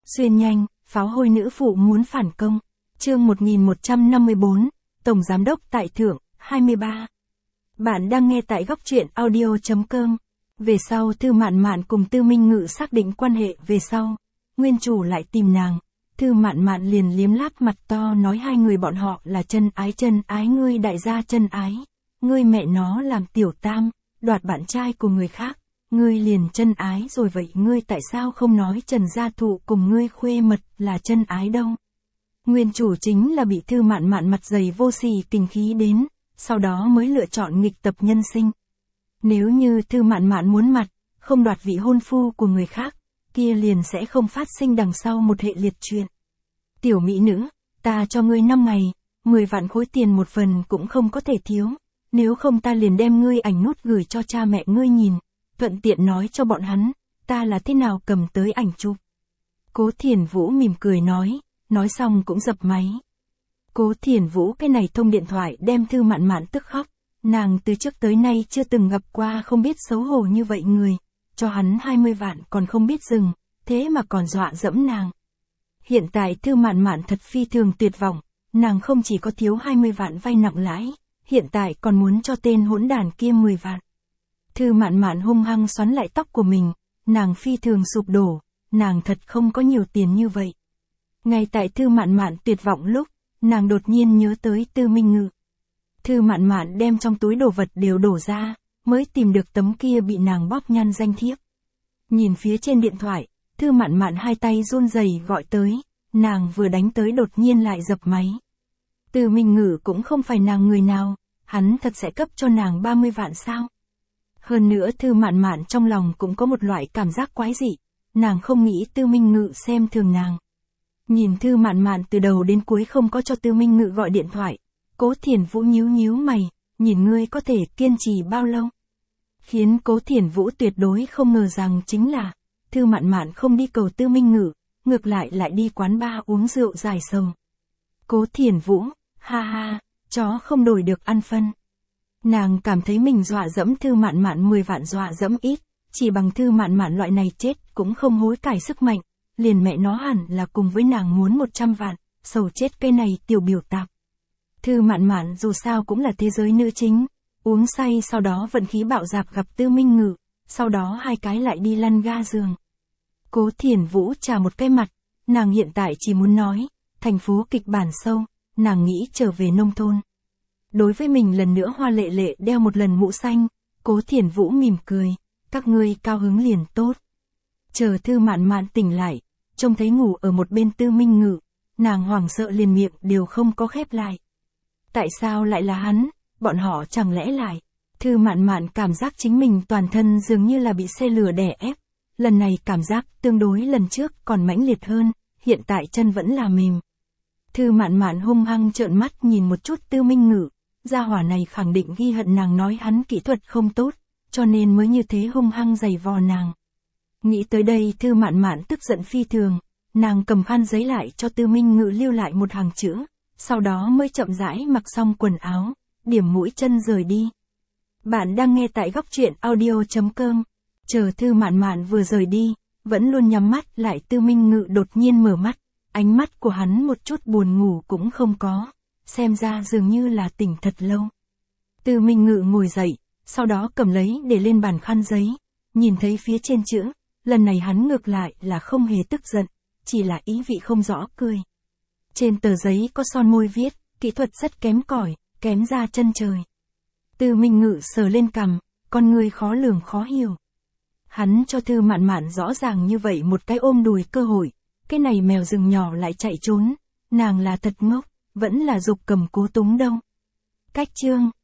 Xuyên nhanh, pháo hôi nữ phụ muốn phản công. Chương 1154, Tổng Giám đốc tại Thượng, 23. Bạn đang nghe tại góc truyện audio.com. Về sau Thư Mạn Mạn cùng Tư Minh Ngự xác định quan hệ về sau. Nguyên chủ lại tìm nàng. Thư Mạn Mạn liền liếm láp mặt to nói hai người bọn họ là chân ái ngươi đại gia chân ái. Ngươi mẹ nó làm tiểu tam, đoạt bạn trai của người khác. Ngươi liền chân ái rồi vậy ngươi tại sao không nói Trần Gia Thụ cùng ngươi khuê mật là chân ái đâu. Nguyên chủ chính là bị Thư Mạn Mạn mặt dày vô sỉ kình khí đến, sau đó mới lựa chọn nghịch tập nhân sinh. Nếu như Thư Mạn Mạn muốn mặt, không đoạt vị hôn phu của người khác, kia liền sẽ không phát sinh đằng sau một hệ liệt chuyện. Tiểu mỹ nữ, ta cho ngươi 5 ngày, 10 vạn khối tiền một phần cũng không có thể thiếu, nếu không ta liền đem ngươi ảnh nút gửi cho cha mẹ ngươi nhìn, thuận tiện nói cho bọn hắn, ta là thế nào cầm tới ảnh chụp. Cố Thiển Vũ mỉm cười nói xong cũng dập máy. Cố Thiển Vũ cái này thông điện thoại đem Thư Mạn Mạn tức khóc, nàng từ trước tới nay chưa từng gặp qua không biết xấu hổ như vậy người, cho hắn 20 vạn còn không biết dừng, thế mà còn dọa dẫm nàng. Hiện tại Thư Mạn Mạn thật phi thường tuyệt vọng, nàng không chỉ có thiếu 20 vạn vay nặng lãi, hiện tại còn muốn cho tên hỗn đản kia 10 vạn. Thư Mạn Mạn hung hăng xoắn lại tóc của mình, nàng phi thường sụp đổ, nàng thật không có nhiều tiền như vậy. Ngay tại Thư Mạn Mạn tuyệt vọng lúc, nàng đột nhiên nhớ tới Tư Minh Ngự. Thư Mạn Mạn đem trong túi đồ vật đều đổ ra, mới tìm được tấm kia bị nàng bóp nhăn danh thiếp. Nhìn phía trên điện thoại, Thư Mạn Mạn hai tay run rẩy gọi tới, nàng vừa đánh tới đột nhiên lại dập máy. Tư Minh Ngự cũng không phải nàng người nào, hắn thật sẽ cấp cho nàng 30 vạn sao? Hơn nữa Thư Mạn Mạn trong lòng cũng có một loại cảm giác quái dị, nàng không nghĩ Tư Minh Ngự xem thường nàng. Nhìn Thư Mạn Mạn từ đầu đến cuối không có cho Tư Minh Ngự gọi điện thoại, Cố Thiển Vũ nhíu mày, nhìn ngươi có thể kiên trì bao lâu? Khiến Cố Thiển Vũ tuyệt đối không ngờ rằng chính là, Thư Mạn Mạn không đi cầu Tư Minh Ngự, ngược lại đi quán bar uống rượu giải sầu. Cố Thiển Vũ, ha ha, chó không đổi được ăn phân. Nàng cảm thấy mình dọa dẫm Thư Mạn Mạn 10 vạn dọa dẫm ít, chỉ bằng Thư Mạn Mạn loại này chết cũng không hối cải sức mạnh, liền mẹ nó hẳn là cùng với nàng muốn 100 vạn, sầu chết cây này tiểu biểu tạp. Thư Mạn Mạn dù sao cũng là thế giới nữ chính, uống say sau đó vận khí bạo dạp gặp Tư Minh Ngự, sau đó hai cái lại đi lăn ga giường. Cố Thiển Vũ trà một cái mặt, nàng hiện tại chỉ muốn nói, thành phố kịch bản sâu, nàng nghĩ trở về nông thôn. Đối với mình lần nữa hoa lệ lệ đeo một lần mũ xanh, Cố Thiển Vũ mỉm cười, các ngươi cao hứng liền tốt. Chờ Thư Mạn Mạn tỉnh lại, trông thấy ngủ ở một bên Tư Minh Ngự, nàng hoảng sợ liền miệng đều không có khép lại. Tại sao lại là hắn, bọn họ chẳng lẽ lại. Thư Mạn Mạn cảm giác chính mình toàn thân dường như là bị xe lửa đè ép, lần này cảm giác tương đối lần trước còn mãnh liệt hơn, hiện tại chân vẫn là mềm. Thư Mạn Mạn hung hăng trợn mắt nhìn một chút Tư Minh Ngự, gia hỏa này khẳng định ghi hận nàng nói hắn kỹ thuật không tốt, cho nên mới như thế hung hăng giày vò nàng. Nghĩ tới đây Thư Mạn Mạn tức giận phi thường, nàng cầm khăn giấy lại cho Tư Minh Ngự lưu lại một hàng chữ, sau đó mới chậm rãi mặc xong quần áo, điểm mũi chân rời đi. Bạn đang nghe tại góc truyện audio.com. Chờ Thư Mạn Mạn vừa rời đi, vẫn luôn nhắm mắt lại Tư Minh Ngự đột nhiên mở mắt, ánh mắt của hắn một chút buồn ngủ cũng không có, xem ra dường như là tỉnh thật lâu. Tư Minh Ngự ngồi dậy, sau đó cầm lấy để lên bàn khăn giấy, nhìn thấy phía trên chữ, lần này hắn ngược lại là không hề tức giận, chỉ là ý vị không rõ cười. Trên tờ giấy có son môi viết, kỹ thuật rất kém cỏi, kém ra chân trời. Tư Minh Ngự sờ lên cằm, con người khó lường khó hiểu. Hắn cho Thư Mạn Mạn rõ ràng như vậy một cái ôm đùi cơ hội, cái này mèo rừng nhỏ lại chạy trốn, nàng là thật ngốc, vẫn là dục cầm cố túng đâu. Cách chương